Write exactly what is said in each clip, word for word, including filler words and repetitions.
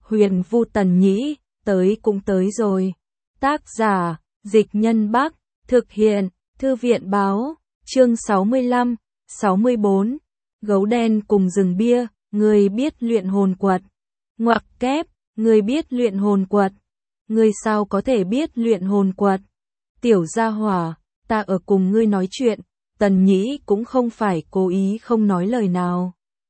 Huyền Vu Tần Nhĩ, tới cũng tới rồi. Tác giả, Dịch Nhân Bắc, thực hiện, Thư viện Báo, chương sáu mươi lăm, sáu mươi bốn, Gấu đen cùng rừng bia, người biết luyện hồn quật. Ngoặc kép, người biết luyện hồn quật. Ngươi sao có thể biết luyện hồn quật? Tiểu gia hỏa, ta ở cùng ngươi nói chuyện, Tần Nhĩ cũng không phải cố ý không nói lời nào.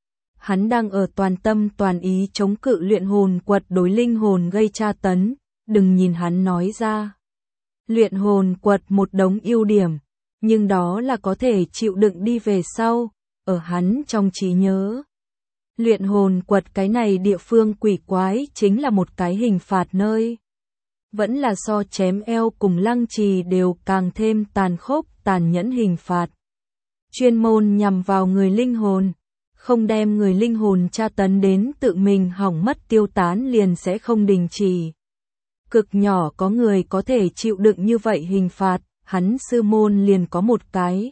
Hắn đang ở toàn tâm toàn ý chống cự luyện hồn quật đối linh hồn gây tra tấn, đừng nhìn hắn nói ra. Luyện hồn quật một đống ưu điểm, nhưng đó là có thể chịu đựng đi về sau, ở hắn trong trí nhớ. Luyện hồn quật cái này địa phương quỷ quái chính là một cái hình phạt nơi. Vẫn là so chém eo cùng lăng trì đều càng thêm tàn khốc, tàn nhẫn hình phạt. Chuyên môn nhằm vào người linh hồn, không đem người linh hồn tra tấn đến tự mình hỏng mất tiêu tán liền sẽ không đình chỉ. Cực nhỏ có người có thể chịu đựng như vậy hình phạt, hắn sư môn liền có một cái.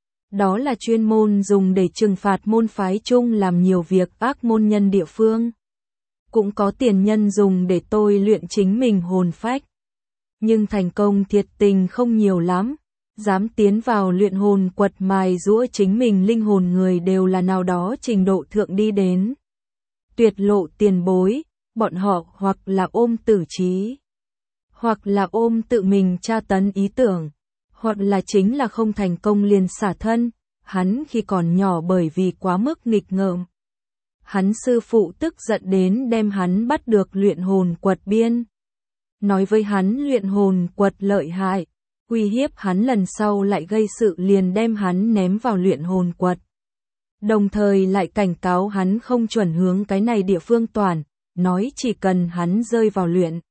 Đó là chuyên môn dùng để trừng phạt môn phái chung làm nhiều việc ác môn nhân địa phương. Cũng có tiền nhân dùng để tôi luyện chính mình hồn phách. Nhưng thành công thiệt tình không nhiều lắm. Dám tiến vào luyện hồn quật mài giũa chính mình linh hồn người đều là nào đó trình độ thượng đi đến. Tuyệt lộ tiền bối, bọn họ hoặc là ôm tử trí, hoặc là ôm tự mình tra tấn ý tưởng, hoặc là chính là không thành công liền xả thân. Hắn khi còn nhỏ bởi vì quá mức nghịch ngợm, hắn sư phụ tức giận đến đem hắn bắt được luyện hồn quật biên. Nói với hắn luyện hồn quật lợi hại, uy hiếp hắn lần sau lại gây sự liền đem hắn ném vào luyện hồn quật. Đồng thời lại cảnh cáo hắn không chuẩn hướng cái này địa phương toàn, nói chỉ cần hắn rơi vào luyện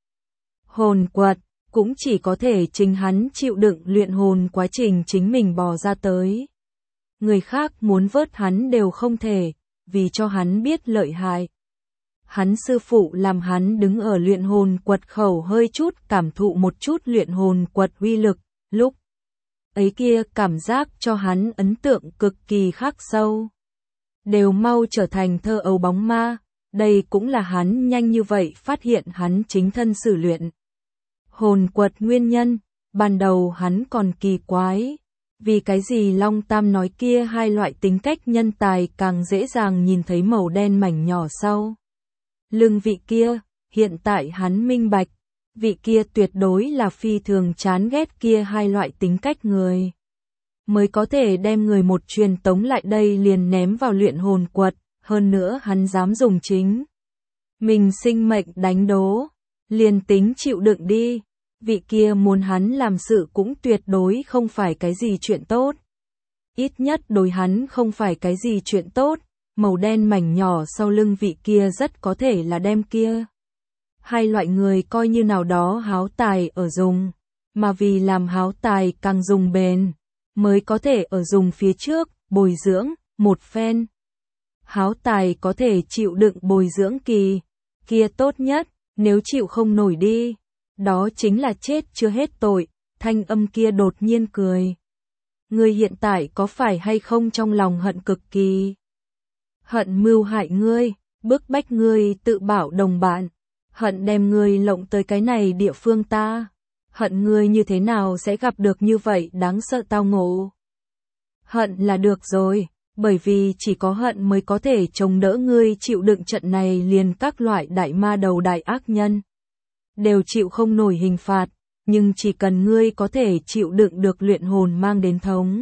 hồn quật, cũng chỉ có thể chính hắn chịu đựng luyện hồn quá trình chính mình bò ra tới. Người khác muốn vớt hắn đều không thể, vì cho hắn biết lợi hại. Hắn sư phụ làm hắn đứng ở luyện hồn quật khẩu hơi chút cảm thụ một chút luyện hồn quật uy lực, lúc ấy kia cảm giác cho hắn ấn tượng cực kỳ khắc sâu. Đều mau trở thành thơ ấu bóng ma, đây cũng là hắn nhanh như vậy phát hiện hắn chính thân sử luyện hồn quật nguyên nhân. Ban đầu hắn còn kỳ quái, vì cái gì Long Tam nói kia hai loại tính cách nhân tài càng dễ dàng nhìn thấy màu đen mảnh nhỏ sau lưng vị kia. Hiện tại hắn minh bạch, vị kia tuyệt đối là phi thường chán ghét kia hai loại tính cách người, mới có thể đem người một truyền tống lại đây liền ném vào luyện hồn quật. Hơn nữa hắn dám dùng chính mình sinh mệnh đánh đố, liền tính chịu đựng đi, vị kia muốn hắn làm sự cũng tuyệt đối không phải cái gì chuyện tốt. Ít nhất đối hắn không phải cái gì chuyện tốt. Màu đen mảnh nhỏ sau lưng vị kia rất có thể là đem kia hai loại người coi như nào đó háo tài ở dùng, mà vì làm háo tài càng dùng bền, mới có thể ở dùng phía trước, bồi dưỡng, một phen. Háo tài có thể chịu đựng bồi dưỡng kỳ, kia tốt nhất, nếu chịu không nổi đi, đó chính là chết chưa hết tội. Thanh âm kia đột nhiên cười. Ngươi hiện tại có phải hay không trong lòng hận cực kỳ? Hận mưu hại ngươi, bức bách ngươi tự bảo đồng bạn, hận đem ngươi lộng tới cái này địa phương ta, hận ngươi như thế nào sẽ gặp được như vậy đáng sợ tao ngộ. Hận là được rồi, bởi vì chỉ có hận mới có thể chống đỡ ngươi chịu đựng trận này liền các loại đại ma đầu đại ác nhân đều chịu không nổi hình phạt, nhưng chỉ cần ngươi có thể chịu đựng được luyện hồn mang đến thống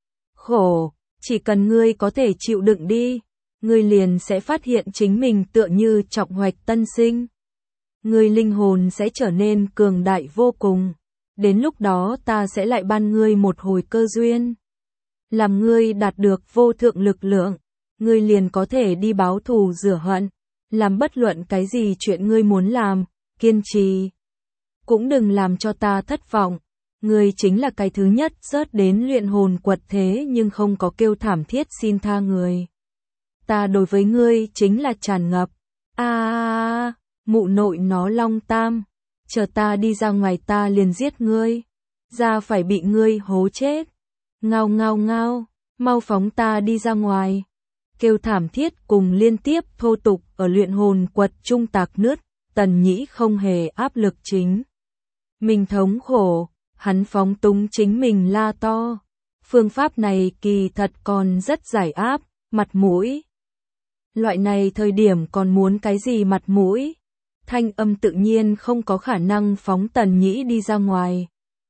khổ, chỉ cần ngươi có thể chịu đựng đi, ngươi liền sẽ phát hiện chính mình tựa như trọng hoạch tân sinh. Ngươi linh hồn sẽ trở nên cường đại vô cùng. Đến lúc đó ta sẽ lại ban ngươi một hồi cơ duyên, làm ngươi đạt được vô thượng lực lượng, ngươi liền có thể đi báo thù rửa hận, làm bất luận cái gì chuyện ngươi muốn làm, kiên trì. Cũng đừng làm cho ta thất vọng. Ngươi chính là cái thứ nhất rớt đến luyện hồn quật thế nhưng không có kêu thảm thiết xin tha người. Ta đối với ngươi chính là tràn ngập. A à, à, mụ nội nó Long Tam, chờ ta đi ra ngoài ta liền giết ngươi, ra phải bị ngươi hố chết. Ngao ngao ngao, mau phóng ta đi ra ngoài. Kêu thảm thiết cùng liên tiếp thô tục ở luyện hồn quật trung tạc nứt, Tần Nhĩ không hề áp lực chính mình thống khổ, hắn phóng túng chính mình la to. Phương pháp này kỳ thật còn rất giải áp, mặt mũi. Loại này thời điểm còn muốn cái gì mặt mũi? Thanh âm tự nhiên không có khả năng phóng Tần Nhĩ đi ra ngoài.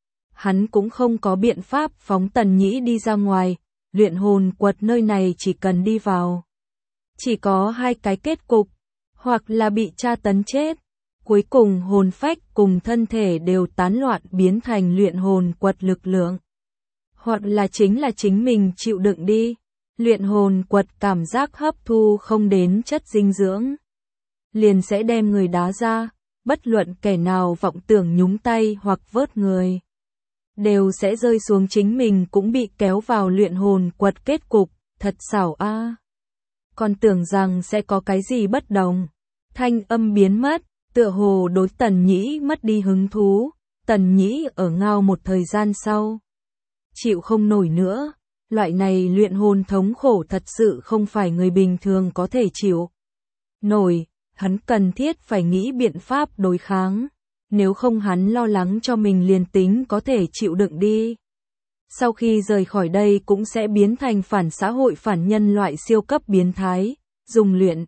Hắn cũng không có biện pháp phóng Tần Nhĩ đi ra ngoài, luyện hồn quật nơi này chỉ cần đi vào. Chỉ có hai cái kết cục, hoặc là bị tra tấn chết, cuối cùng hồn phách cùng thân thể đều tán loạn biến thành luyện hồn quật lực lượng. Hoặc là chính là chính mình chịu đựng đi, luyện hồn quật cảm giác hấp thu không đến chất dinh dưỡng. Liền sẽ đem người đá ra, bất luận kẻ nào vọng tưởng nhúng tay hoặc vớt người. Đều sẽ rơi xuống chính mình cũng bị kéo vào luyện hồn quật kết cục, thật xảo a. À. Còn tưởng rằng sẽ có cái gì bất đồng. Thanh âm biến mất, tựa hồ đối Tần Nhĩ mất đi hứng thú. Tần Nhĩ ở ngao một thời gian sau. Chịu không nổi nữa, loại này luyện hồn thống khổ thật sự không phải người bình thường có thể chịu nổi, hắn cần thiết phải nghĩ biện pháp đối kháng, nếu không hắn lo lắng cho mình liền tính có thể chịu đựng đi. Sau khi rời khỏi đây cũng sẽ biến thành phản xã hội phản nhân loại siêu cấp biến thái, dùng luyện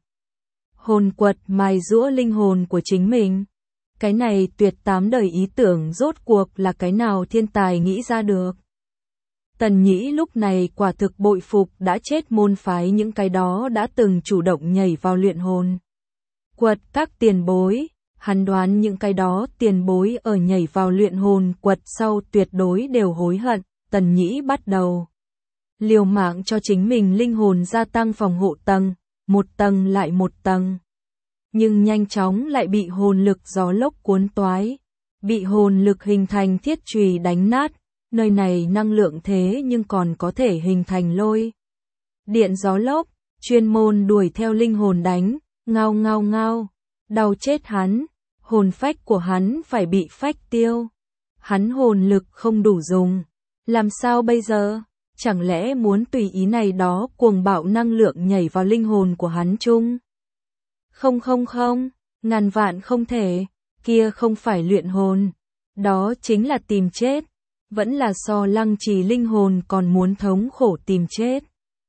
hồn quật mài giũa linh hồn của chính mình. Cái này tuyệt tám đời ý tưởng rốt cuộc là cái nào thiên tài nghĩ ra được. Tần Nhĩ lúc này quả thực bội phục đã chết môn phái những cái đó đã từng chủ động nhảy vào luyện hồn quật các tiền bối. Hắn đoán những cái đó tiền bối ở nhảy vào luyện hồn quật sau tuyệt đối đều hối hận. Tần Nhĩ bắt đầu liều mạng cho chính mình linh hồn gia tăng phòng hộ tầng, một tầng lại một tầng. Nhưng nhanh chóng lại bị hồn lực gió lốc cuốn toái, bị hồn lực hình thành thiết chùy đánh nát. Nơi này năng lượng thế nhưng còn có thể hình thành lôi điện gió lốc, chuyên môn đuổi theo linh hồn đánh, ngao ngao ngao, đau chết hắn, hồn phách của hắn phải bị phách tiêu. Hắn hồn lực không đủ dùng, làm sao bây giờ? Chẳng lẽ muốn tùy ý này đó cuồng bạo năng lượng nhảy vào linh hồn của hắn chung? Không không không, ngàn vạn không thể, kia không phải luyện hồn, đó chính là tìm chết. Vẫn là so Lăng Trì linh hồn còn muốn thống khổ tìm chết.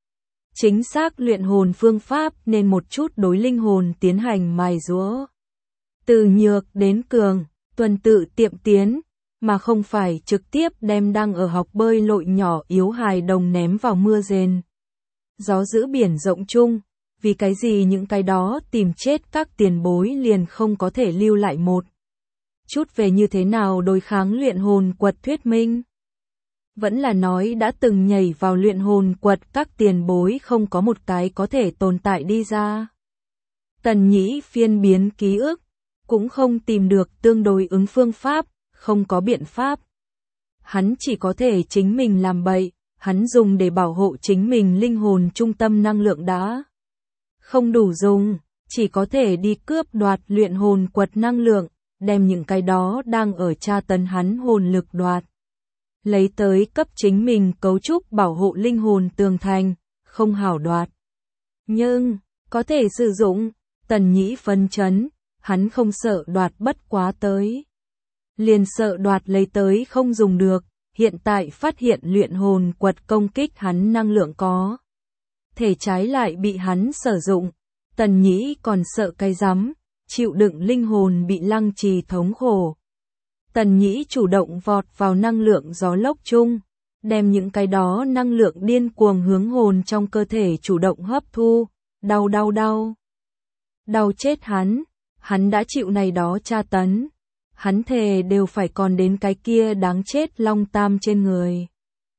Chính xác luyện hồn phương pháp nên một chút đối linh hồn tiến hành mài giũa. Từ nhược đến cường, tuần tự tiệm tiến, mà không phải trực tiếp đem đang ở học bơi lội nhỏ yếu hài đồng ném vào mưa rền. Gió giữ biển rộng chung, vì cái gì những cái đó tìm chết các tiền bối liền không có thể lưu lại một chút về như thế nào đối kháng luyện hồn quật thuyết minh. Vẫn là nói đã từng nhảy vào luyện hồn quật các tiền bối không có một cái có thể tồn tại đi ra. Tần Nhĩ phiên biến ký ức, cũng không tìm được tương đối ứng phương pháp, không có biện pháp. Hắn chỉ có thể chính mình làm bậy, hắn dùng để bảo hộ chính mình linh hồn trung tâm năng lượng đã không đủ dùng, chỉ có thể đi cướp đoạt luyện hồn quật năng lượng. Đem những cái đó đang ở tra tấn hắn hồn lực đoạt. Lấy tới cấp chính mình cấu trúc bảo hộ linh hồn tường thành, không hảo đoạt. Nhưng, có thể sử dụng, Tần Nhĩ phân chấn, hắn không sợ đoạt bất quá tới. Liền sợ đoạt lấy tới không dùng được, hiện tại phát hiện luyện hồn quật công kích hắn năng lượng có. Thể trái lại bị hắn sử dụng, Tần Nhĩ còn sợ cái rắm. Chịu đựng linh hồn bị Lăng Trì thống khổ. Tần Nhĩ chủ động vọt vào năng lượng gió lốc chung, đem những cái đó năng lượng điên cuồng hướng hồn trong cơ thể chủ động hấp thu, đau đau đau. Đau chết hắn, hắn đã chịu này đó tra tấn, hắn thề đều phải còn đến cái kia đáng chết Long Tam trên người.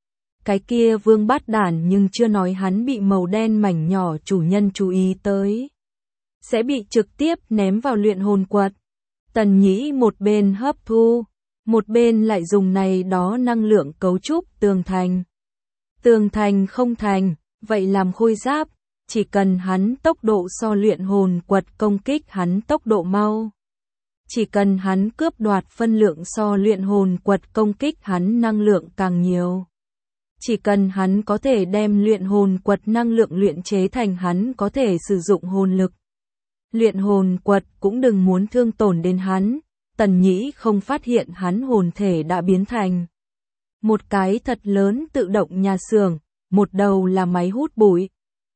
Cái kia vương bát đản nhưng chưa nói hắn bị màu đen mảnh nhỏ chủ nhân chú ý tới. Sẽ bị trực tiếp ném vào luyện hồn quật. Tần Nhĩ một bên hấp thu, một bên lại dùng này đó năng lượng cấu trúc tường thành. Tường thành không thành, vậy làm khôi giáp, chỉ cần hắn tốc độ so luyện hồn quật công kích hắn tốc độ mau. Chỉ cần hắn cướp đoạt phân lượng so luyện hồn quật công kích hắn năng lượng càng nhiều. Chỉ cần hắn có thể đem luyện hồn quật năng lượng luyện chế thành hắn có thể sử dụng hồn lực. Luyện hồn quật cũng đừng muốn thương tổn đến hắn. Tần Nhĩ không phát hiện hắn hồn thể đã biến thành một cái thật lớn tự động nhà xưởng, một đầu là máy hút bụi.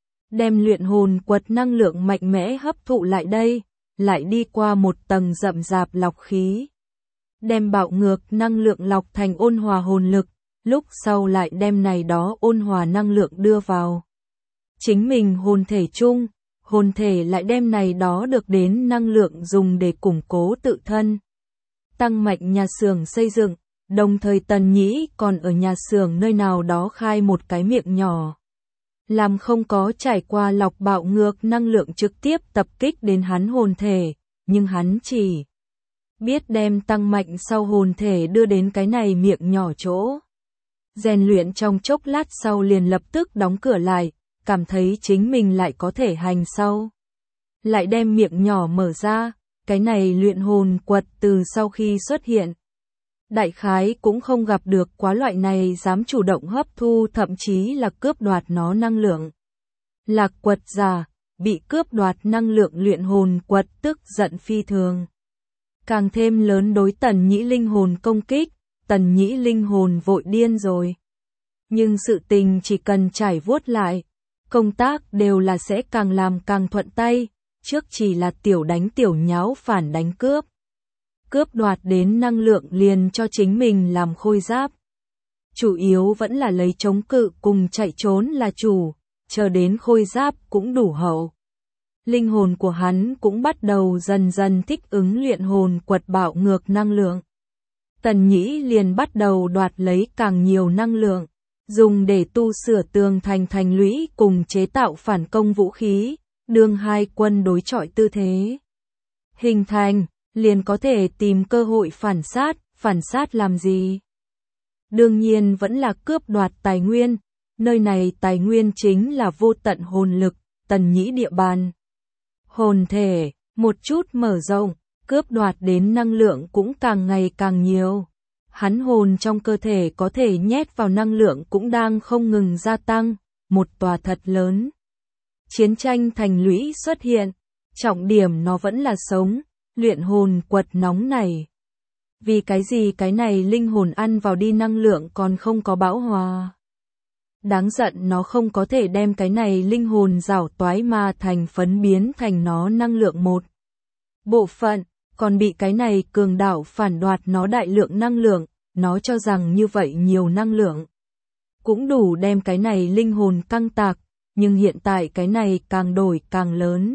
Đem luyện hồn quật năng lượng mạnh mẽ hấp thụ lại đây, lại đi qua một tầng rậm rạp lọc khí. Đem bạo ngược năng lượng lọc thành ôn hòa hồn lực, lúc sau lại đem này đó ôn hòa năng lượng đưa vào chính mình hồn thể chung, hồn thể lại đem này đó được đến năng lượng dùng để củng cố tự thân. Tăng mạnh nhà xưởng xây dựng, đồng thời Tần Nhĩ còn ở nhà xưởng nơi nào đó khai một cái miệng nhỏ. Làm không có trải qua lọc bạo ngược năng lượng trực tiếp tập kích đến hắn hồn thể, nhưng hắn chỉ biết đem tăng mạnh sau hồn thể đưa đến cái này miệng nhỏ chỗ. Rèn luyện trong chốc lát sau liền lập tức đóng cửa lại, cảm thấy chính mình lại có thể hành sau. Lại đem miệng nhỏ mở ra, cái này luyện hồn quật từ sau khi xuất hiện. Đại khái cũng không gặp được quá loại này dám chủ động hấp thu thậm chí là cướp đoạt nó năng lượng. Lạc quật giả, bị cướp đoạt năng lượng luyện hồn quật tức giận phi thường. Càng thêm lớn đối Tần Nhĩ linh hồn công kích, Tần Nhĩ linh hồn vội điên rồi. Nhưng sự tình chỉ cần trải vuốt lại, công tác đều là sẽ càng làm càng thuận tay, trước chỉ là tiểu đánh tiểu nháo phản đánh cướp. Cướp đoạt đến năng lượng liền cho chính mình làm khôi giáp. Chủ yếu vẫn là lấy chống cự cùng chạy trốn là chủ, chờ đến khôi giáp cũng đủ hậu. Linh hồn của hắn cũng bắt đầu dần dần thích ứng luyện hồn quật bạo ngược năng lượng. Tần Nhĩ liền bắt đầu đoạt lấy càng nhiều năng lượng, dùng để tu sửa tường thành thành lũy cùng chế tạo phản công vũ khí, đương hai quân đối chọi tư thế hình thành, liền có thể tìm cơ hội phản sát, phản sát làm gì? Đương nhiên vẫn là cướp đoạt tài nguyên, nơi này tài nguyên chính là vô tận hồn lực, Tần Nhĩ địa bàn. Hồn thể, một chút mở rộng, cướp đoạt đến năng lượng cũng càng ngày càng nhiều. Hắn hồn trong cơ thể có thể nhét vào năng lượng cũng đang không ngừng gia tăng, một tòa thật lớn. Chiến tranh thành lũy xuất hiện, trọng điểm nó vẫn là sống, luyện hồn quật nóng này. Vì cái gì cái này linh hồn ăn vào đi năng lượng còn không có bão hòa. Đáng giận nó không có thể đem cái này linh hồn rảo toái mà thành phấn biến thành nó năng lượng một bộ phận, còn bị cái này cường đảo phản đoạt nó đại lượng năng lượng, nó cho rằng như vậy nhiều năng lượng cũng đủ đem cái này linh hồn căng tạc, nhưng hiện tại cái này càng đổi càng lớn.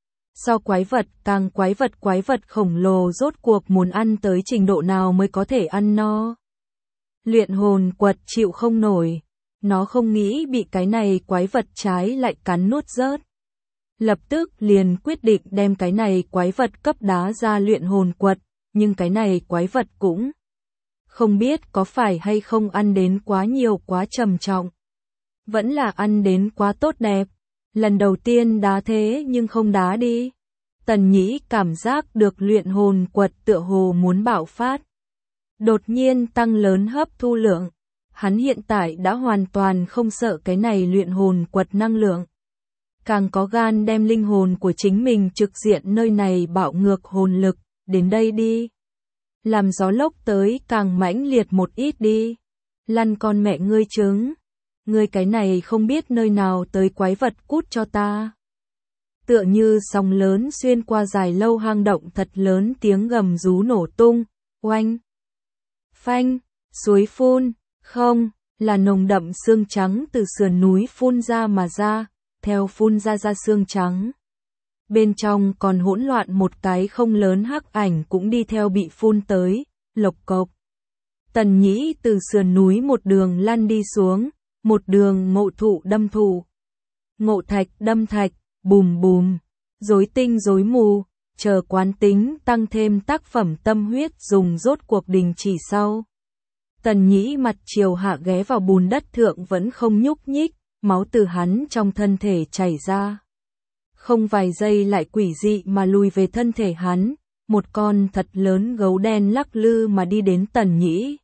So quái vật càng quái vật quái vật khổng lồ rốt cuộc muốn ăn tới trình độ nào mới có thể ăn no. Luyện hồn quật chịu không nổi, nó không nghĩ bị cái này quái vật trái lại cắn nuốt rớt. Lập tức liền quyết định đem cái này quái vật cấp đá ra luyện hồn quật, nhưng cái này quái vật cũng không biết có phải hay không ăn đến quá nhiều quá trầm trọng. Vẫn là ăn đến quá tốt đẹp. Lần đầu tiên đá thế nhưng không đá đi. Tần Nhĩ cảm giác được luyện hồn quật tựa hồ muốn bạo phát. Đột nhiên tăng lớn hấp thu lượng. Hắn hiện tại đã hoàn toàn không sợ cái này luyện hồn quật năng lượng. Càng có gan đem linh hồn của chính mình trực diện nơi này bạo ngược hồn lực, đến đây đi. Làm gió lốc tới càng mãnh liệt một ít đi. Lăn con mẹ ngươi trứng. Ngươi cái này không biết nơi nào tới quái vật cút cho ta. Tựa như sóng lớn xuyên qua dài lâu hang động thật lớn tiếng gầm rú nổ tung, oanh, phanh, suối phun, không, là nồng đậm xương trắng từ sườn núi phun ra mà ra, theo phun ra ra xương trắng. Bên trong còn hỗn loạn một cái không lớn hắc ảnh cũng đi theo bị phun tới, lộc cộc. Tần Nhĩ từ sườn núi một đường lăn đi xuống. Một đường ngộ thụ đâm thụ, ngộ thạch đâm thạch, bùm bùm, rối tinh rối mù, chờ quán tính tăng thêm tác phẩm tâm huyết dùng rốt cuộc đình chỉ sau. Tần Nhĩ mặt chiều hạ ghé vào bùn đất thượng vẫn không nhúc nhích, máu từ hắn trong thân thể chảy ra. Không vài giây lại quỷ dị mà lùi về thân thể hắn, một con thật lớn gấu đen lắc lư mà đi đến Tần Nhĩ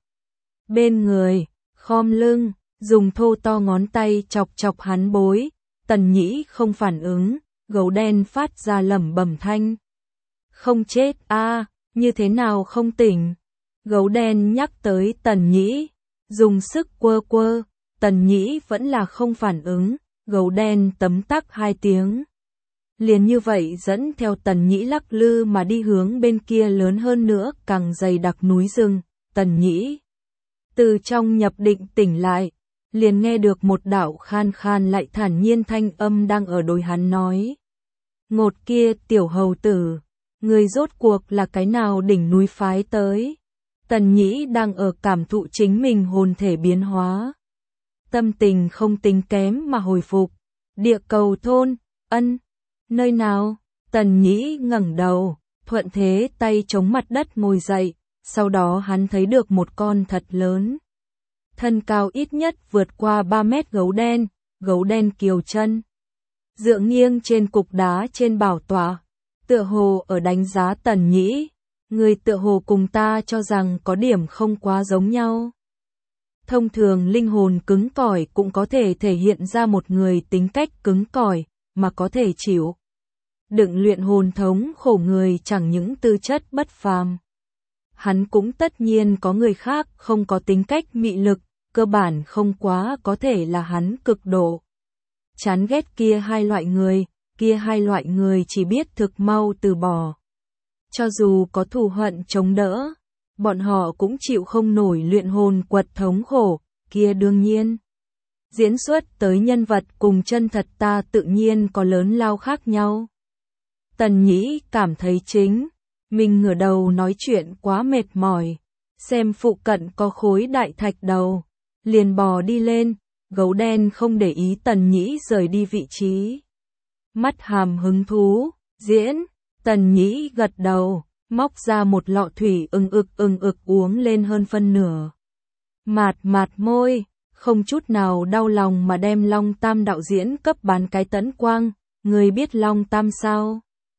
bên người, khom lưng. Dùng thô to ngón tay chọc chọc hắn bối, Tần Nhĩ không phản ứng, gấu đen phát ra lẩm bẩm thanh. Không chết a, như thế nào không tỉnh? Gấu đen nhắc tới Tần Nhĩ, dùng sức quơ quơ, Tần Nhĩ vẫn là không phản ứng, gấu đen tấm tắc hai tiếng. Liền như vậy dẫn theo Tần Nhĩ lắc lư mà đi hướng bên kia lớn hơn nữa càng dày đặc núi rừng. Tần Nhĩ từ trong nhập định tỉnh lại, liền nghe được một đạo khan khan lại thản nhiên thanh âm đang ở đối hắn nói. Ngột kia tiểu hầu tử, người rốt cuộc là cái nào đỉnh núi phái tới? Tần Nhĩ đang ở cảm thụ chính mình hồn thể biến hóa. Tâm tình không tính kém mà hồi phục. Địa cầu thôn, ân, nơi nào? Tần Nhĩ ngẩng đầu, thuận thế tay chống mặt đất ngồi dậy, sau đó hắn thấy được một con thật lớn. Thân cao ít nhất vượt qua ba mét gấu đen, gấu đen kiều chân. Dựa nghiêng trên cục đá trên bảo tọa, tựa hồ ở đánh giá Tần Nhĩ, người tựa hồ cùng ta cho rằng có điểm không quá giống nhau. Thông thường linh hồn cứng cỏi cũng có thể thể hiện ra một người tính cách cứng cỏi, mà có thể chịu đựng luyện hồn thống khổ người chẳng những tư chất bất phàm. Hắn cũng tất nhiên có người khác không có tính cách mị lực, cơ bản không quá có thể là hắn cực độ chán ghét kia hai loại người, kia hai loại người chỉ biết thực mau từ bỏ. Cho dù có thù hận chống đỡ, bọn họ cũng chịu không nổi luyện hồn quật thống khổ, kia đương nhiên. Diễn xuất tới nhân vật cùng chân thật ta tự nhiên có lớn lao khác nhau. Tần Nhĩ cảm thấy chính mình ngửa đầu nói chuyện quá mệt mỏi, xem phụ cận có khối đại thạch đầu, liền bò đi lên, gấu đen không để ý Tần Nhĩ rời đi vị trí. Mắt hàm hứng thú, diễn, Tần Nhĩ gật đầu, móc ra một lọ thủy ưng ực ưng ực uống lên hơn phân nửa. Mạt mạt môi, không chút nào đau lòng mà đem Long Tam đạo diễn cấp bán cái tấn quang, người biết Long Tam sao?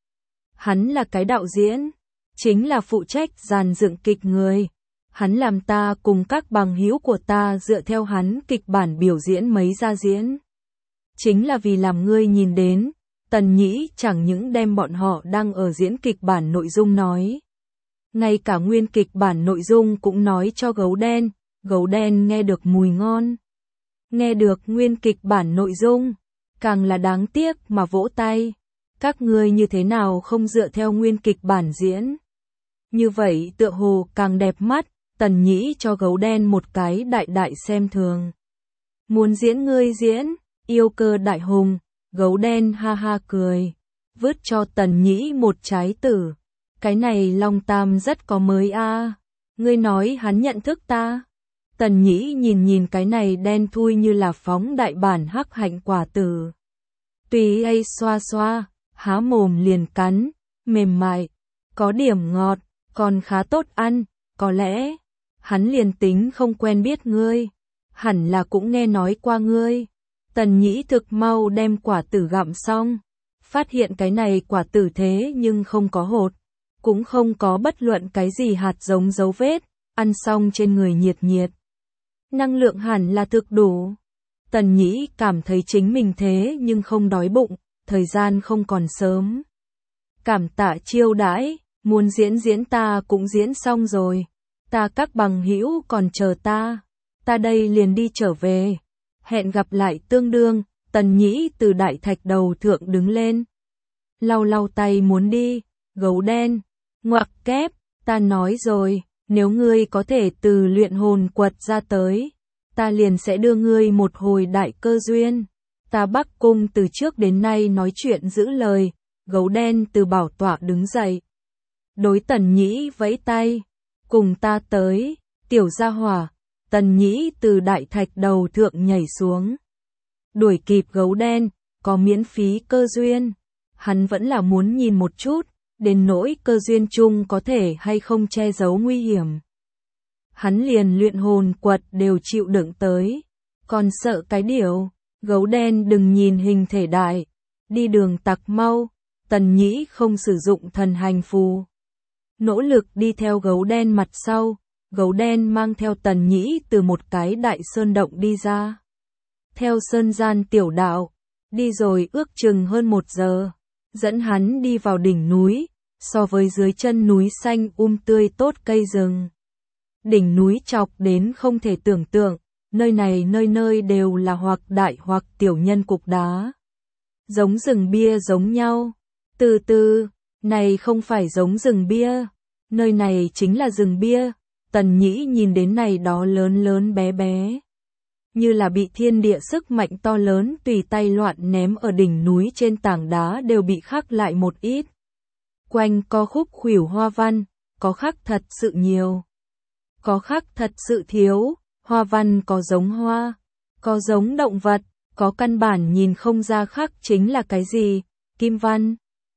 Hắn là cái đạo diễn, chính là phụ trách dàn dựng kịch người. Hắn làm ta cùng các bằng hữu của ta dựa theo hắn kịch bản biểu diễn mấy ra diễn. Chính là vì làm ngươi nhìn đến, Tần Nhĩ chẳng những đem bọn họ đang ở diễn kịch bản nội dung nói. Ngay cả nguyên kịch bản nội dung cũng nói cho gấu đen, gấu đen nghe được mùi ngon. Nghe được nguyên kịch bản nội dung, càng là đáng tiếc mà vỗ tay. Các ngươi như thế nào không dựa theo nguyên kịch bản diễn? Như vậy tựa hồ càng đẹp mắt. Tần Nhĩ cho gấu đen một cái đại đại xem thường. Muốn diễn ngươi diễn, yêu cơ đại hùng, gấu đen ha ha cười, vứt cho Tần Nhĩ một trái tử. Cái này Long Tam rất có mới a, à. Ngươi nói hắn nhận thức ta? Tần Nhĩ nhìn nhìn cái này đen thui như là phóng đại bản hắc hạnh quả tử. Tùy ấy xoa xoa, há mồm liền cắn, mềm mại, có điểm ngọt, còn khá tốt ăn, có lẽ hắn liền tính không quen biết ngươi, hẳn là cũng nghe nói qua ngươi. Tần Nhĩ thực mau đem quả tử gặm xong, phát hiện cái này quả tử thế nhưng không có hột, cũng không có bất luận cái gì hạt giống dấu vết, ăn xong trên người nhiệt nhiệt. Năng lượng hẳn là thực đủ. Tần Nhĩ cảm thấy chính mình thế nhưng không đói bụng, thời gian không còn sớm. Cảm tạ chiêu đãi, muốn diễn diễn ta cũng diễn xong rồi. Ta các bằng hữu còn chờ ta, ta đây liền đi trở về. Hẹn gặp lại tương đương, Tần Nhĩ từ đại thạch đầu thượng đứng lên. Lau lau tay muốn đi, gấu đen, ngoặc kép, ta nói rồi, nếu ngươi có thể từ luyện hồn quật ra tới, ta liền sẽ đưa ngươi một hồi đại cơ duyên. Ta Bắc Cung từ trước đến nay nói chuyện giữ lời, gấu đen từ bảo tọa đứng dậy. Đối Tần Nhĩ vẫy tay. Cùng ta tới, tiểu gia hỏa. Tần Nhĩ từ đại thạch đầu thượng nhảy xuống. Đuổi kịp gấu đen, có miễn phí cơ duyên. Hắn vẫn là muốn nhìn một chút, đến nỗi cơ duyên chung có thể hay không che giấu nguy hiểm. Hắn liền luyện hồn quật đều chịu đựng tới. Còn sợ cái điều, gấu đen đừng nhìn hình thể đại. Đi đường tặc mau, Tần Nhĩ không sử dụng thần hành phù. Nỗ lực đi theo gấu đen mặt sau, gấu đen mang theo Tần Nhĩ từ một cái đại sơn động đi ra. Theo sơn gian tiểu đạo, đi rồi ước chừng hơn một giờ, dẫn hắn đi vào đỉnh núi, so với dưới chân núi xanh um tươi tốt cây rừng. Đỉnh núi chọc đến không thể tưởng tượng, nơi này nơi nơi đều là hoặc đại hoặc tiểu nhân cục đá. Giống rừng bia giống nhau. Từ từ, này không phải giống rừng bia, nơi này chính là rừng bia. Tần Nhĩ nhìn đến này đó lớn lớn bé bé, như là bị thiên địa sức mạnh to lớn tùy tay loạn ném ở đỉnh núi trên tảng đá đều bị khắc lại một ít. Quanh có khúc khuỷu hoa văn, có khắc thật sự nhiều, có khắc thật sự thiếu, hoa văn có giống hoa, có giống động vật, có căn bản nhìn không ra khắc chính là cái gì, kim văn.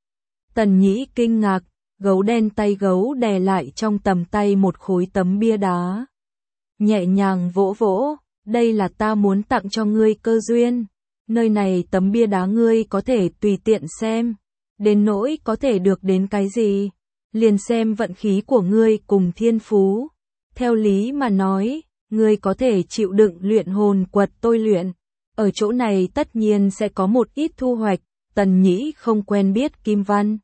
Tần Nhĩ kinh ngạc, gấu đen tay gấu đè lại trong tầm tay một khối tấm bia đá. Nhẹ nhàng vỗ vỗ, đây là ta muốn tặng cho ngươi cơ duyên. Nơi này tấm bia đá ngươi có thể tùy tiện xem. Đến nỗi có thể được đến cái gì, liền xem vận khí của ngươi cùng thiên phú. Theo lý mà nói, ngươi có thể chịu đựng luyện hồn quật tôi luyện. Ở chỗ này tất nhiên sẽ có một ít thu hoạch. Tần Nhĩ không quen biết kim văn.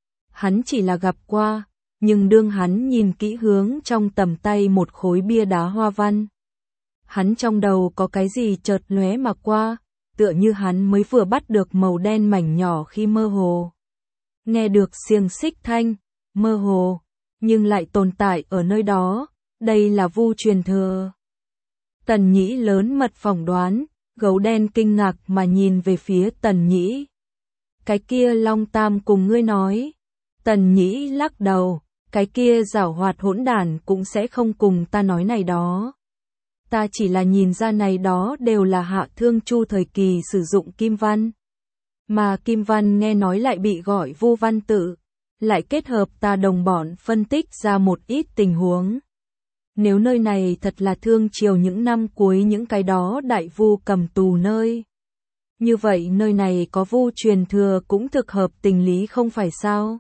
Hắn chỉ là gặp qua, nhưng đương hắn nhìn kỹ hướng trong tầm tay một khối bia đá hoa văn. Hắn trong đầu có cái gì chợt lóe mà qua, tựa như hắn mới vừa bắt được màu đen mảnh nhỏ khi mơ hồ. Nghe được xiềng xích thanh, mơ hồ, nhưng lại tồn tại ở nơi đó, đây là vu truyền thừa. Tần Nhĩ lớn mật phỏng đoán, gấu đen kinh ngạc mà nhìn về phía Tần Nhĩ. Cái kia Long Tam cùng ngươi nói. Tần Nhĩ lắc đầu, cái kia giảo hoạt hỗn đản cũng sẽ không cùng ta nói này đó. Ta chỉ là nhìn ra này đó đều là Hạ Thương Chu thời kỳ sử dụng kim văn. Mà kim văn nghe nói lại bị gọi vu văn tự, lại kết hợp ta đồng bọn phân tích ra một ít tình huống. Nếu nơi này thật là Thương Triều những năm cuối những cái đó đại vu cầm tù nơi. Như vậy nơi này có vu truyền thừa cũng thực hợp tình lý không phải sao?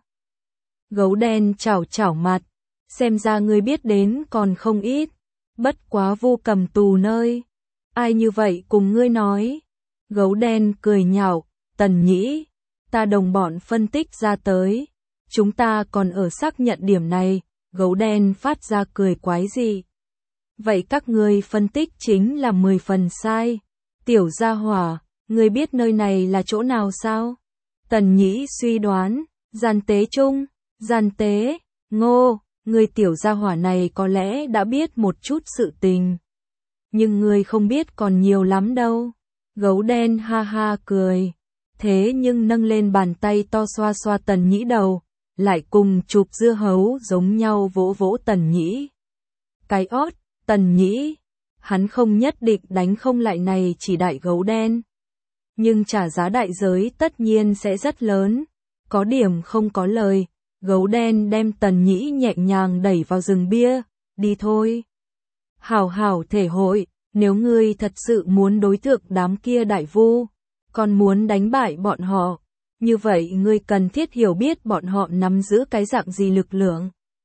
Gấu đen chảo chảo mặt, xem ra ngươi biết đến còn không ít, bất quá vu cầm tù nơi. Ai như vậy cùng ngươi nói? Gấu đen cười nhạo, Tần Nhĩ, ta đồng bọn phân tích ra tới, chúng ta còn ở xác nhận điểm này. Gấu đen phát ra cười quái dị. Vậy các ngươi phân tích chính là mười phần sai. Tiểu gia hỏa, ngươi biết nơi này là chỗ nào sao? Tần Nhĩ suy đoán, gian tế chung, gian tế, ngô, ngươi tiểu gia hỏa này có lẽ đã biết một chút sự tình. Nhưng ngươi không biết còn nhiều lắm đâu. Gấu đen ha ha cười. Thế nhưng nâng lên bàn tay to xoa xoa Tần Nhĩ đầu, lại cùng chụp dưa hấu giống nhau vỗ vỗ Tần Nhĩ. Cái ót, Tần Nhĩ, hắn không nhất định đánh không lại này chỉ đại gấu đen. Nhưng trả giá đại giới tất nhiên sẽ rất lớn, có điểm không có lời. Gấu đen đem Tần Nhĩ nhẹ nhàng đẩy vào rừng bia, đi thôi. Hảo hảo thể hội, nếu ngươi thật sự muốn đối tượng đám kia đại vu, còn muốn đánh bại bọn họ, như vậy ngươi cần thiết hiểu biết bọn họ nắm giữ cái dạng gì lực lượng.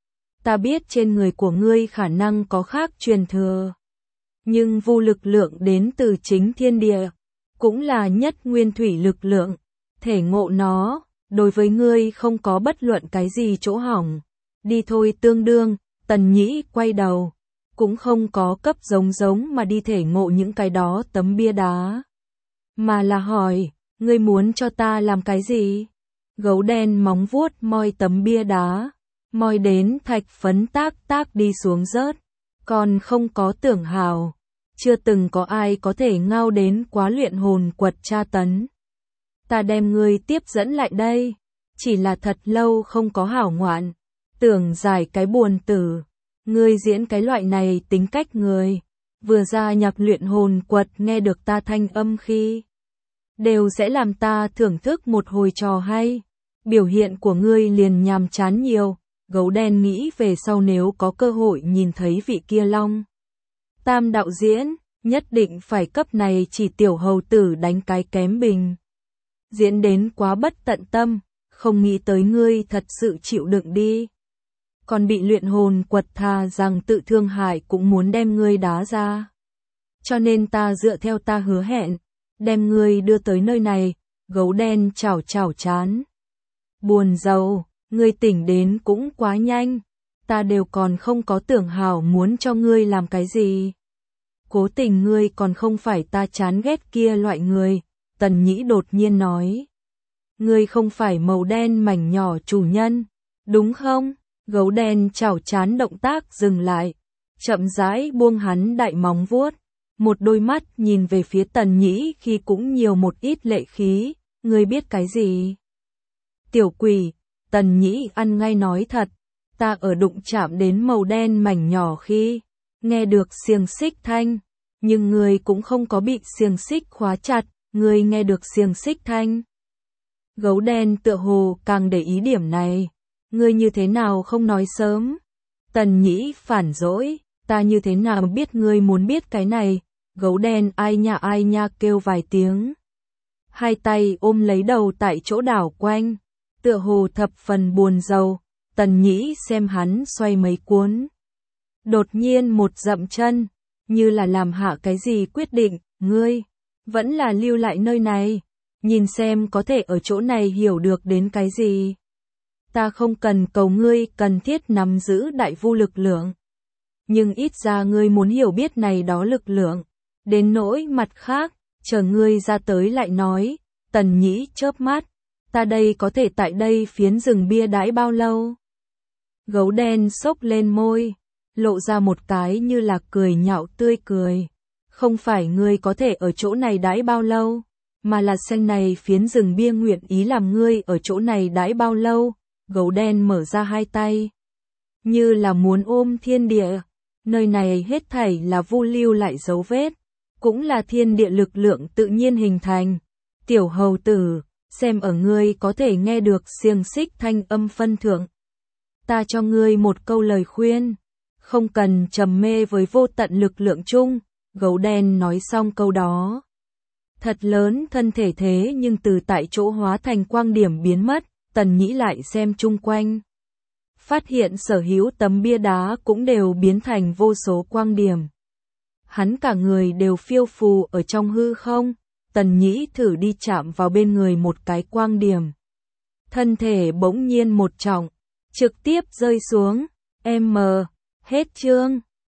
Ta biết trên người của ngươi khả năng có khác truyền thừa, nhưng vu lực lượng đến từ chính thiên địa, cũng là nhất nguyên thủy lực lượng, thể ngộ nó, đối với ngươi không có bất luận cái gì chỗ hỏng. Đi thôi tương đương, Tần Nhĩ quay đầu, cũng không có cấp giống giống mà đi thể ngộ những cái đó tấm bia đá, mà là hỏi, ngươi muốn cho ta làm cái gì? Gấu đen móng vuốt moi tấm bia đá, moi đến thạch phấn tác tác đi xuống rớt, còn không có tưởng hào, chưa từng có ai có thể ngao đến quá luyện hồn quật tra tấn. Ta đem ngươi tiếp dẫn lại đây, chỉ là thật lâu không có hảo ngoạn, tưởng giải cái buồn tử, ngươi diễn cái loại này tính cách người, vừa ra nhập luyện hồn quật nghe được ta thanh âm khi, đều sẽ làm ta thưởng thức một hồi trò hay, biểu hiện của ngươi liền nhàm chán nhiều. Gấu đen nghĩ về sau nếu có cơ hội nhìn thấy vị kia Long Tam đạo diễn, nhất định phải cấp này chỉ tiểu hầu tử đánh cái kém bình. Diễn đến quá bất tận tâm, không nghĩ tới ngươi thật sự chịu đựng đi. Còn bị luyện hồn quật thà rằng tự thương hại cũng muốn đem ngươi đá ra. Cho nên ta dựa theo ta hứa hẹn, đem ngươi đưa tới nơi này. Gấu đen chảo chảo chán, Buồn rầu, ngươi tỉnh đến cũng quá nhanh, ta đều còn không có tưởng hảo muốn cho ngươi làm cái gì. Cố tình ngươi còn không phải ta chán ghét kia loại người, Tần Nhĩ đột nhiên nói. Ngươi không phải màu đen mảnh nhỏ chủ nhân, đúng không? Gấu đen chảo chán động tác dừng lại, chậm rãi buông hắn đại móng vuốt, một đôi mắt nhìn về phía Tần Nhĩ khi cũng nhiều một ít lệ khí, ngươi biết cái gì? Tiểu quỷ, Tần Nhĩ ăn ngay nói thật, ta ở đụng chạm đến màu đen mảnh nhỏ khi nghe được xiềng xích thanh, nhưng ngươi cũng không có bị xiềng xích khóa chặt, ngươi nghe được xiềng xích thanh. Gấu đen tựa hồ càng để ý điểm này, ngươi như thế nào không nói sớm? Tần Nhĩ phản dỗi, ta như thế nào biết ngươi muốn biết cái này? Gấu đen ai nha ai nha kêu vài tiếng, hai tay ôm lấy đầu tại chỗ đảo quanh, tựa hồ thập phần buồn rầu. Tần Nhĩ xem hắn xoay mấy cuốn, đột nhiên một dậm chân, như là làm hạ cái gì quyết định, ngươi vẫn là lưu lại nơi này, nhìn xem có thể ở chỗ này hiểu được đến cái gì. Ta không cần cầu ngươi cần thiết nắm giữ đại vu lực lượng, nhưng ít ra ngươi muốn hiểu biết này đó lực lượng, đến nỗi mặt khác, chờ ngươi ra tới lại nói. Tần Nhĩ chớp mắt, ta đây có thể tại đây phiến rừng bia đãi bao lâu? Gấu đen xốc lên môi, lộ ra một cái như là cười nhạo tươi cười. Không phải ngươi có thể ở chỗ này đãi bao lâu, mà là xem này phiến rừng bia nguyện ý làm ngươi ở chỗ này đãi bao lâu. Gấu đen mở ra hai tay, như là muốn ôm thiên địa. Nơi này hết thảy là vu lưu lại dấu vết, cũng là thiên địa lực lượng tự nhiên hình thành. Tiểu hầu tử, xem ở ngươi có thể nghe được xiềng xích thanh âm phân thượng. Ta cho ngươi một câu lời khuyên, không cần trầm mê với vô tận lực lượng chung. Gấu đen nói xong câu đó, thật lớn thân thể thế nhưng từ tại chỗ hóa thành quang điểm biến mất. Tần Nhĩ lại xem chung quanh, phát hiện sở hữu tấm bia đá cũng đều biến thành vô số quang điểm. Hắn cả người đều phiêu phù ở trong hư không. Tần Nhĩ thử đi chạm vào bên người một cái quang điểm, thân thể bỗng nhiên một trọng, trực tiếp rơi xuống. M. Hết chương.